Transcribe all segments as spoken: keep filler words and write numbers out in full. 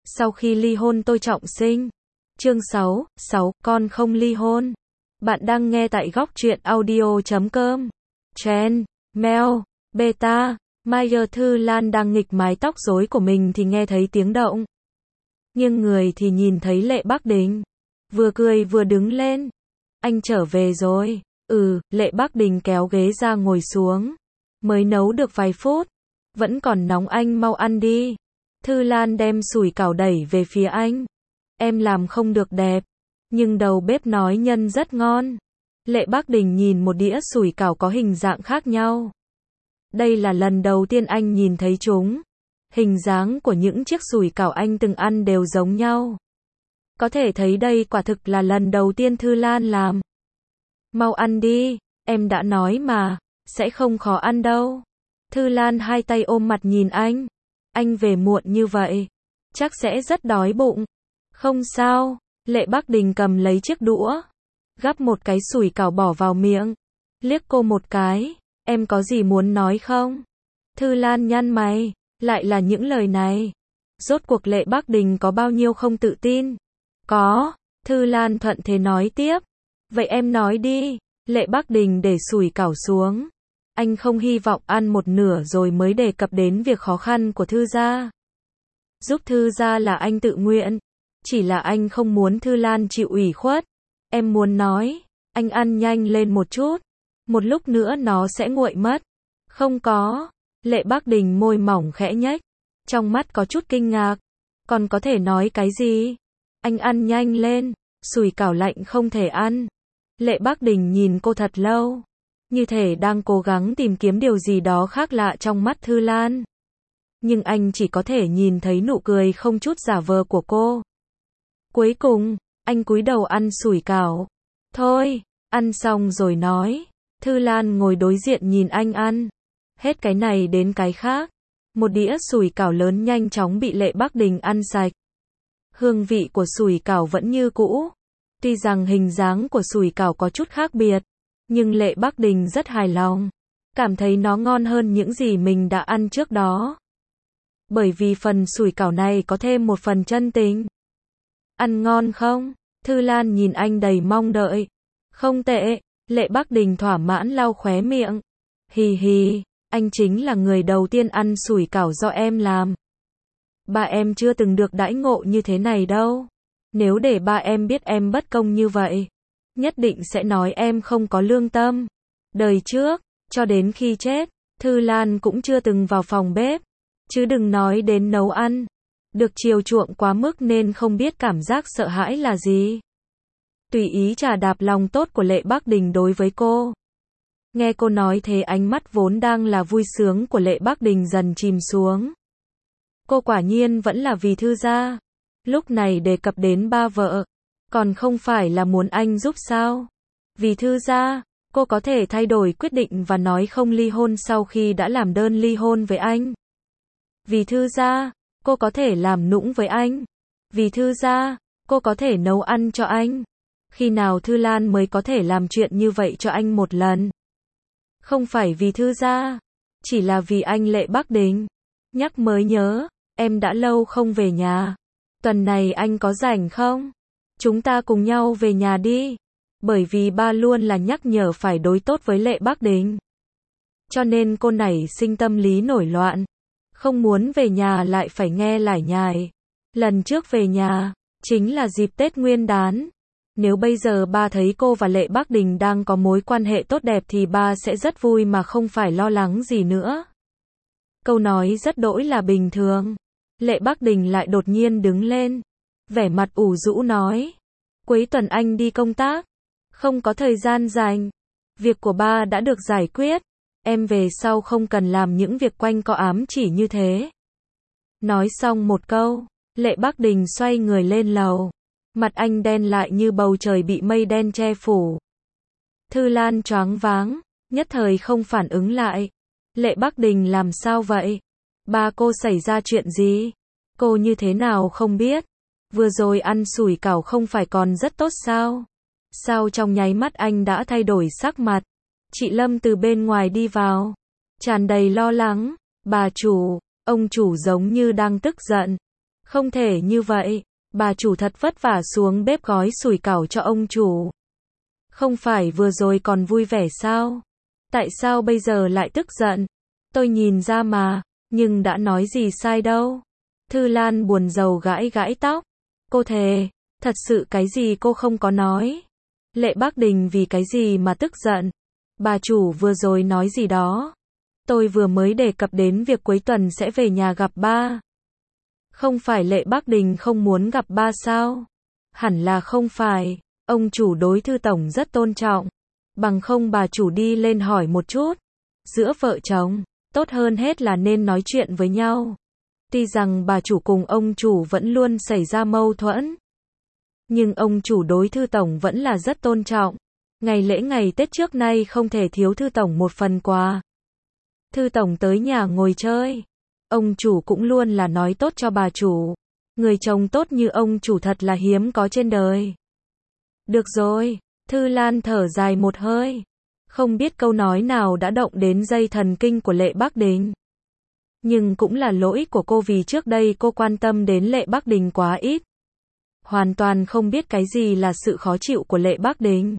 Sau khi ly hôn tôi trọng sinh. Chương sáu, sáu, con không ly hôn. Bạn đang nghe tại góc truyện audio chấm com. Chen, Mel, Beta, Mayer Thư Lan đang nghịch mái tóc rối của mình thì nghe thấy tiếng động. Nhưng người thì nhìn thấy Lệ Bắc Đình. Vừa cười vừa đứng lên. Anh trở về rồi. Ừ, Lệ Bắc Đình kéo ghế ra ngồi xuống. Mới nấu được vài phút. Vẫn còn nóng, anh mau ăn đi. Thư Lan đem sủi cảo đẩy về phía anh. Em làm không được đẹp. Nhưng đầu bếp nói nhân rất ngon. Lệ Bắc Đình nhìn một đĩa sủi cảo có hình dạng khác nhau. Đây là lần đầu tiên anh nhìn thấy chúng. Hình dáng của những chiếc sủi cảo anh từng ăn đều giống nhau. Có thể thấy đây quả thực là lần đầu tiên Thư Lan làm. Mau ăn đi, em đã nói mà, sẽ không khó ăn đâu. Thư Lan hai tay ôm mặt nhìn anh. Anh về muộn như vậy, chắc sẽ rất đói bụng. Không sao, Lệ Bắc Đình cầm lấy chiếc đũa, gắp một cái sủi cảo bỏ vào miệng, liếc cô một cái, em có gì muốn nói không? Thư Lan nhăn mày, lại là những lời này. Rốt cuộc Lệ Bắc Đình có bao nhiêu không tự tin? Có, Thư Lan thuận thế nói tiếp. Vậy em nói đi. Lệ Bắc Đình để sủi cảo xuống. Anh không hy vọng ăn một nửa rồi mới đề cập đến việc khó khăn của Thư gia. Giúp Thư gia là anh tự nguyện. Chỉ là anh không muốn Thư Lan chịu ủy khuất. Em muốn nói, anh ăn nhanh lên một chút. Một lúc nữa nó sẽ nguội mất. Không có. Lệ Bắc Đình môi mỏng khẽ nhếch. Trong mắt có chút kinh ngạc. Còn có thể nói cái gì? Anh ăn nhanh lên. Sủi cảo lạnh không thể ăn. Lệ Bắc Đình nhìn cô thật lâu. Như thể đang cố gắng tìm kiếm điều gì đó khác lạ trong mắt Thư Lan. Nhưng anh chỉ có thể nhìn thấy nụ cười không chút giả vờ của cô. Cuối cùng, anh cúi đầu ăn sủi cảo. Thôi, ăn xong rồi nói. Thư Lan ngồi đối diện nhìn anh ăn. Hết cái này đến cái khác. Một đĩa sủi cảo lớn nhanh chóng bị Lệ Bắc Đình ăn sạch. Hương vị của sủi cảo vẫn như cũ. Tuy rằng hình dáng của sủi cảo có chút khác biệt, nhưng Lệ Bắc Đình rất hài lòng. Cảm thấy nó ngon hơn những gì mình đã ăn trước đó. Bởi vì phần sủi cảo này có thêm một phần chân tình. Ăn ngon không? Thư Lan nhìn anh đầy mong đợi. Không tệ. Lệ Bắc Đình thỏa mãn lau khóe miệng. Hì hì, anh chính là người đầu tiên ăn sủi cảo do em làm. Ba em chưa từng được đãi ngộ như thế này đâu. Nếu để ba em biết em bất công như vậy, nhất định sẽ nói em không có lương tâm. Đời trước, cho đến khi chết, Thư Lan cũng chưa từng vào phòng bếp, chứ đừng nói đến nấu ăn. Được chiều chuộng quá mức nên không biết cảm giác sợ hãi là gì. Tùy ý trà đạp lòng tốt của Lệ Bắc Đình đối với cô. Nghe cô nói thế, ánh mắt vốn đang là vui sướng của Lệ Bắc Đình dần chìm xuống. Cô quả nhiên vẫn là vì Thư gia. Lúc này đề cập đến ba vợ, còn không phải là muốn anh giúp sao? Vì Thư gia, cô có thể thay đổi quyết định và nói không ly hôn sau khi đã làm đơn ly hôn với anh. Vì Thư gia, cô có thể làm nũng với anh. Vì Thư gia, cô có thể nấu ăn cho anh. Khi nào Thư Lan mới có thể làm chuyện như vậy cho anh một lần? Không phải vì Thư gia, chỉ là vì anh Lệ Bắc Đình. Nhắc mới nhớ, em đã lâu không về nhà. Tuần này anh có rảnh không? Chúng ta cùng nhau về nhà đi. Bởi vì ba luôn là nhắc nhở phải đối tốt với Lệ Bắc Đình. Cho nên cô nảy sinh tâm lý nổi loạn. Không muốn về nhà lại phải nghe lải nhải. Lần trước về nhà, chính là dịp Tết Nguyên đán. Nếu bây giờ ba thấy cô và Lệ Bắc Đình đang có mối quan hệ tốt đẹp thì ba sẽ rất vui mà không phải lo lắng gì nữa. Câu nói rất đỗi là bình thường. Lệ Bắc Đình lại đột nhiên đứng lên. Vẻ mặt ủ rũ nói. Cuối tuần anh đi công tác. Không có thời gian dành. Việc của ba đã được giải quyết. Em về sau không cần làm những việc quanh co ám chỉ như thế. Nói xong một câu, Lệ Bắc Đình xoay người lên lầu. Mặt anh đen lại như bầu trời bị mây đen che phủ. Thư Lan choáng váng, nhất thời không phản ứng lại. Lệ Bắc Đình làm sao vậy? Ba cô xảy ra chuyện gì? Cô như thế nào không biết? Vừa rồi ăn sủi cảo không phải còn rất tốt sao? Sao trong nháy mắt anh đã thay đổi sắc mặt? Chị Lâm từ bên ngoài đi vào, tràn đầy lo lắng. Bà chủ, ông chủ giống như đang tức giận. Không thể như vậy, bà chủ thật vất vả xuống bếp gói sủi cảo cho ông chủ. Không phải vừa rồi còn vui vẻ sao? Tại sao bây giờ lại tức giận? Tôi nhìn ra mà, nhưng đã nói gì sai đâu. Thư Lan buồn rầu gãi gãi tóc. Cô thề, thật sự cái gì cô không có nói. Lệ Bác Đình vì cái gì mà tức giận? Bà chủ vừa rồi nói gì đó? Tôi vừa mới đề cập đến việc cuối tuần sẽ về nhà gặp ba. Không phải Lệ Bác Đình không muốn gặp ba sao? Hẳn là không phải, ông chủ đối Thư tổng rất tôn trọng. Bằng không bà chủ đi lên hỏi một chút. Giữa vợ chồng, tốt hơn hết là nên nói chuyện với nhau. Tuy rằng bà chủ cùng ông chủ vẫn luôn xảy ra mâu thuẫn, nhưng ông chủ đối Thư tổng vẫn là rất tôn trọng. Ngày lễ ngày Tết trước nay không thể thiếu Thư tổng một phần quà. Thư tổng tới nhà ngồi chơi, ông chủ cũng luôn là nói tốt cho bà chủ. Người chồng tốt như ông chủ thật là hiếm có trên đời. Được rồi, Thư Lan thở dài một hơi. Không biết câu nói nào đã động đến dây thần kinh của Lệ Bác Đình. Nhưng cũng là lỗi của cô vì trước đây cô quan tâm đến Lệ Bác Đình quá ít. Hoàn toàn không biết cái gì là sự khó chịu của Lệ Bác Đình.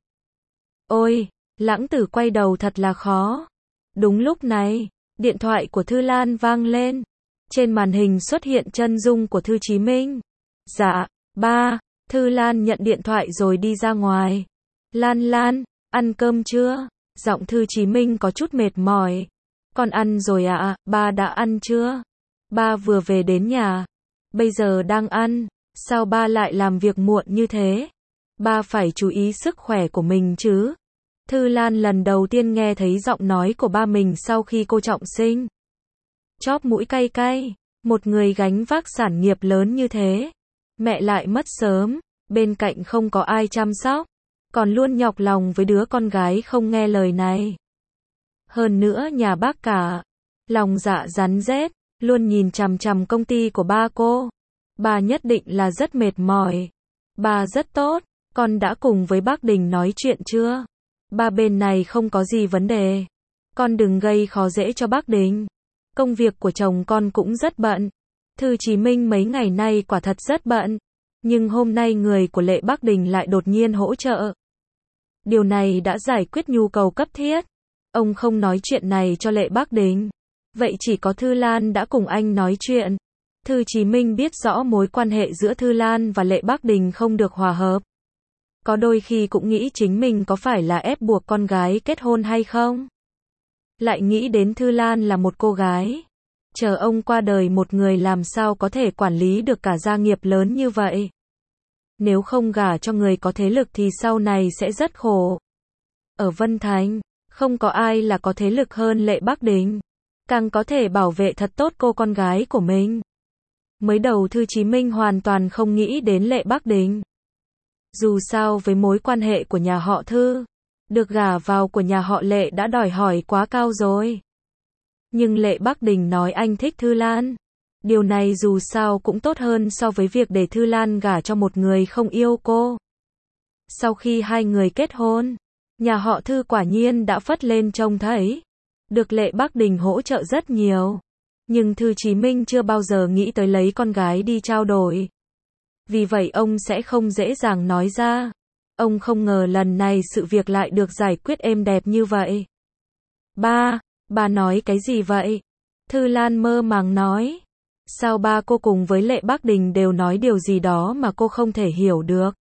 Ôi, Lãng Tử quay đầu thật là khó. Đúng lúc này, điện thoại của Thư Lan vang lên. Trên màn hình xuất hiện chân dung của Thư Chí Minh. Dạ, ba. Thư Lan nhận điện thoại rồi đi ra ngoài. Lan Lan, ăn cơm chưa? Giọng Thư Chí Minh có chút mệt mỏi. Con ăn rồi ạ, à, ba đã ăn chưa? Ba vừa về đến nhà. Bây giờ đang ăn. Sao ba lại làm việc muộn như thế? Ba phải chú ý sức khỏe của mình chứ. Thư Lan lần đầu tiên nghe thấy giọng nói của ba mình sau khi cô trọng sinh. Chóp mũi cay cay. Một người gánh vác sản nghiệp lớn như thế. Mẹ lại mất sớm. Bên cạnh không có ai chăm sóc. Còn luôn nhọc lòng với đứa con gái không nghe lời này. Hơn nữa nhà bác cả. Lòng dạ rắn rết. Luôn nhìn chằm chằm công ty của ba cô. Bà nhất định là rất mệt mỏi. Bà rất tốt. Con đã cùng với bác Đình nói chuyện chưa? Ba bên này không có gì vấn đề. Con đừng gây khó dễ cho bác Đình. Công việc của chồng con cũng rất bận. Thư Chí Minh mấy ngày nay quả thật rất bận. Nhưng hôm nay người của Lệ Bác Đình lại đột nhiên hỗ trợ. Điều này đã giải quyết nhu cầu cấp thiết. Ông không nói chuyện này cho Lệ Bác Đình. Vậy chỉ có Thư Lan đã cùng anh nói chuyện. Thư Chí Minh biết rõ mối quan hệ giữa Thư Lan và Lệ Bác Đình không được hòa hợp. Có đôi khi cũng nghĩ chính mình có phải là ép buộc con gái kết hôn hay không? Lại nghĩ đến Thư Lan là một cô gái. Chờ ông qua đời một người làm sao có thể quản lý được cả gia nghiệp lớn như vậy? Nếu không gả cho người có thế lực thì sau này sẽ rất khổ. Ở Vân Thành, không có ai là có thế lực hơn Lệ Bác Đình. Càng có thể bảo vệ thật tốt cô con gái của mình. Mới đầu Thư Chí Minh hoàn toàn không nghĩ đến Lệ Bác Đình. Dù sao với mối quan hệ của nhà họ Thư, được gả vào của nhà họ Lệ đã đòi hỏi quá cao rồi. Nhưng Lệ Bác Đình nói anh thích Thư Lan. Điều này dù sao cũng tốt hơn so với việc để Thư Lan gả cho một người không yêu cô. Sau khi hai người kết hôn, nhà họ Thư quả nhiên đã phất lên trông thấy. Được Lệ Bác Đình hỗ trợ rất nhiều. Nhưng Thư Chí Minh chưa bao giờ nghĩ tới lấy con gái đi trao đổi. Vì vậy ông sẽ không dễ dàng nói ra. Ông không ngờ lần này sự việc lại được giải quyết êm đẹp như vậy. Ba, bà nói cái gì vậy? Thư Lan mơ màng nói. Sao ba cô cùng với Lệ Bác Đình đều nói điều gì đó mà cô không thể hiểu được?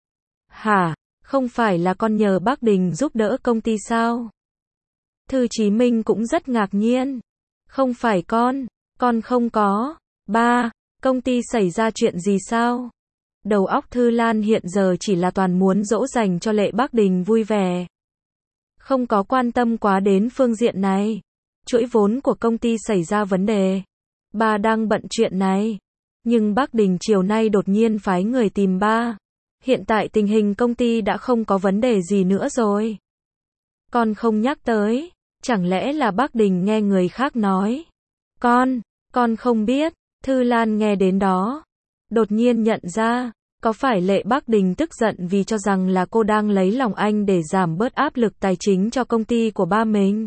Hả, không phải là con nhờ Bác Đình giúp đỡ công ty sao? Thư Chí Minh cũng rất ngạc nhiên. Không phải con, con không có. Ba, công ty xảy ra chuyện gì sao? Đầu óc Thư Lan hiện giờ chỉ là toàn muốn dỗ dành cho Lệ Bác Đình vui vẻ. Không có quan tâm quá đến phương diện này. Chuỗi vốn của công ty xảy ra vấn đề. Ba đang bận chuyện này. Nhưng Bác Đình chiều nay đột nhiên phái người tìm ba. Hiện tại tình hình công ty đã không có vấn đề gì nữa rồi. Con không nhắc tới. Chẳng lẽ là Bác Đình nghe người khác nói? Con, con không biết. Thư Lan nghe đến đó. Đột nhiên nhận ra, có phải Lệ Bác Đình tức giận vì cho rằng là cô đang lấy lòng anh để giảm bớt áp lực tài chính cho công ty của ba mình?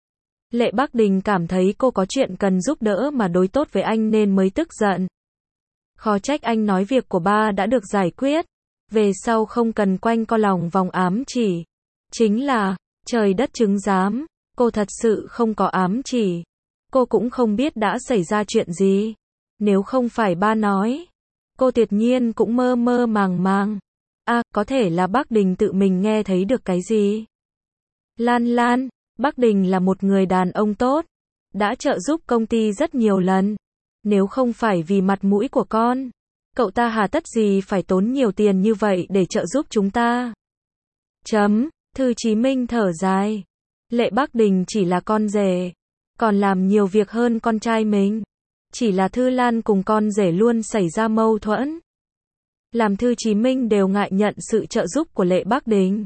Lệ Bác Đình cảm thấy cô có chuyện cần giúp đỡ mà đối tốt với anh nên mới tức giận. Khó trách anh nói việc của ba đã được giải quyết. Về sau không cần quanh co lòng vòng ám chỉ. Chính là, trời đất chứng giám, cô thật sự không có ám chỉ. Cô cũng không biết đã xảy ra chuyện gì. Nếu không phải ba nói, cô tuyệt nhiên cũng mơ mơ màng màng. À, có thể là Bắc Đình tự mình nghe thấy được cái gì. Lan Lan, Bắc Đình là một người đàn ông tốt, đã trợ giúp công ty rất nhiều lần. Nếu không phải vì mặt mũi của con, cậu ta hà tất gì phải tốn nhiều tiền như vậy để trợ giúp chúng ta. Chấm, Thư Chí Minh thở dài. Lệ Bắc Đình chỉ là con rể, còn làm nhiều việc hơn con trai mình. Chỉ là Thư Lan cùng con rể luôn xảy ra mâu thuẫn, làm Thư Chí Minh đều ngại nhận sự trợ giúp của Lệ Bắc Đình.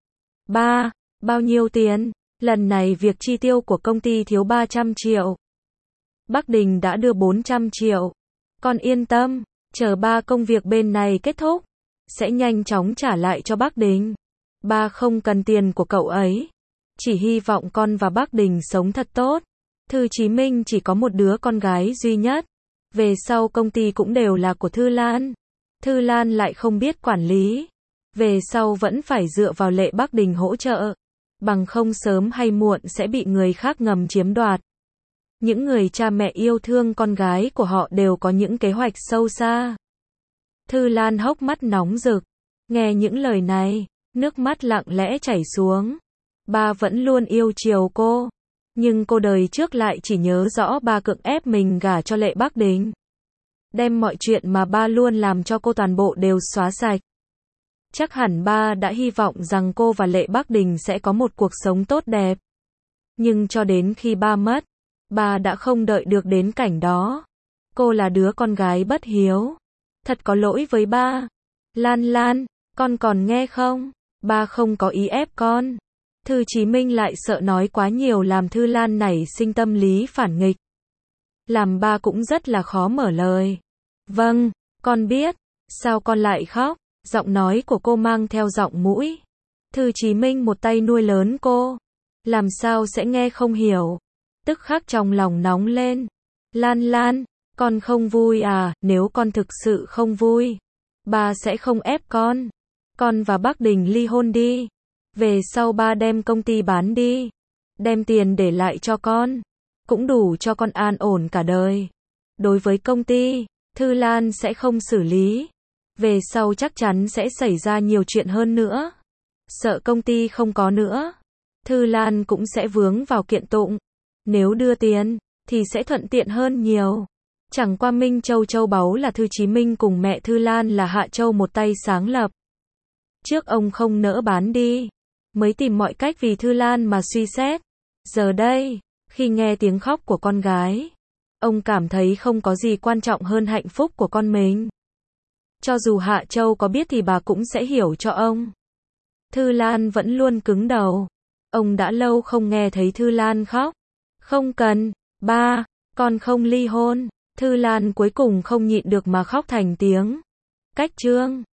Ba, bao nhiêu tiền? Lần này việc chi tiêu của công ty thiếu ba trăm triệu. Bắc Đình đã đưa bốn trăm triệu. Con yên tâm, chờ ba công việc bên này kết thúc, sẽ nhanh chóng trả lại cho Bắc Đình. Ba không cần tiền của cậu ấy, chỉ hy vọng con và Bắc Đình sống thật tốt. Thư Chí Minh chỉ có một đứa con gái duy nhất. Về sau công ty cũng đều là của Thư Lan. Thư Lan lại không biết quản lý. Về sau vẫn phải dựa vào Lệ Bắc Đình hỗ trợ. Bằng không sớm hay muộn sẽ bị người khác ngầm chiếm đoạt. Những người cha mẹ yêu thương con gái của họ đều có những kế hoạch sâu xa. Thư Lan hốc mắt nóng rực. Nghe những lời này, nước mắt lặng lẽ chảy xuống. Ba vẫn luôn yêu chiều cô. Nhưng cô đời trước lại chỉ nhớ rõ ba cưỡng ép mình gả cho Lệ Bắc Đình. Đem mọi chuyện mà ba luôn làm cho cô toàn bộ đều xóa sạch. Chắc hẳn ba đã hy vọng rằng cô và Lệ Bắc Đình sẽ có một cuộc sống tốt đẹp. Nhưng cho đến khi ba mất, ba đã không đợi được đến cảnh đó. Cô là đứa con gái bất hiếu. Thật có lỗi với ba. Lan Lan, con còn nghe không? Ba không có ý ép con. Thư Chí Minh lại sợ nói quá nhiều làm Thư Lan nảy sinh tâm lý phản nghịch. Làm ba cũng rất là khó mở lời. Vâng, con biết. Sao con lại khóc? Giọng nói của cô mang theo giọng mũi. Thư Chí Minh một tay nuôi lớn cô. Làm sao sẽ nghe không hiểu. Tức khắc trong lòng nóng lên. Lan Lan, con không vui à? Nếu con thực sự không vui, ba sẽ không ép con. Con và Bắc Đình ly hôn đi. Về sau ba đem công ty bán đi. Đem tiền để lại cho con. Cũng đủ cho con an ổn cả đời. Đối với công ty, Thư Lan sẽ không xử lý. Về sau chắc chắn sẽ xảy ra nhiều chuyện hơn nữa. Sợ công ty không có nữa, Thư Lan cũng sẽ vướng vào kiện tụng. Nếu đưa tiền, thì sẽ thuận tiện hơn nhiều. Chẳng qua Minh Châu châu báu là Thư Chí Minh cùng mẹ Thư Lan là Hạ Châu một tay sáng lập. Trước ông không nỡ bán đi, mới tìm mọi cách vì Thư Lan mà suy xét. Giờ đây, khi nghe tiếng khóc của con gái, ông cảm thấy không có gì quan trọng hơn hạnh phúc của con mình. Cho dù Hạ Châu có biết thì bà cũng sẽ hiểu cho ông. Thư Lan vẫn luôn cứng đầu. Ông đã lâu không nghe thấy Thư Lan khóc. Không cần, ba, con không ly hôn. Thư Lan cuối cùng không nhịn được mà khóc thành tiếng. Cách chương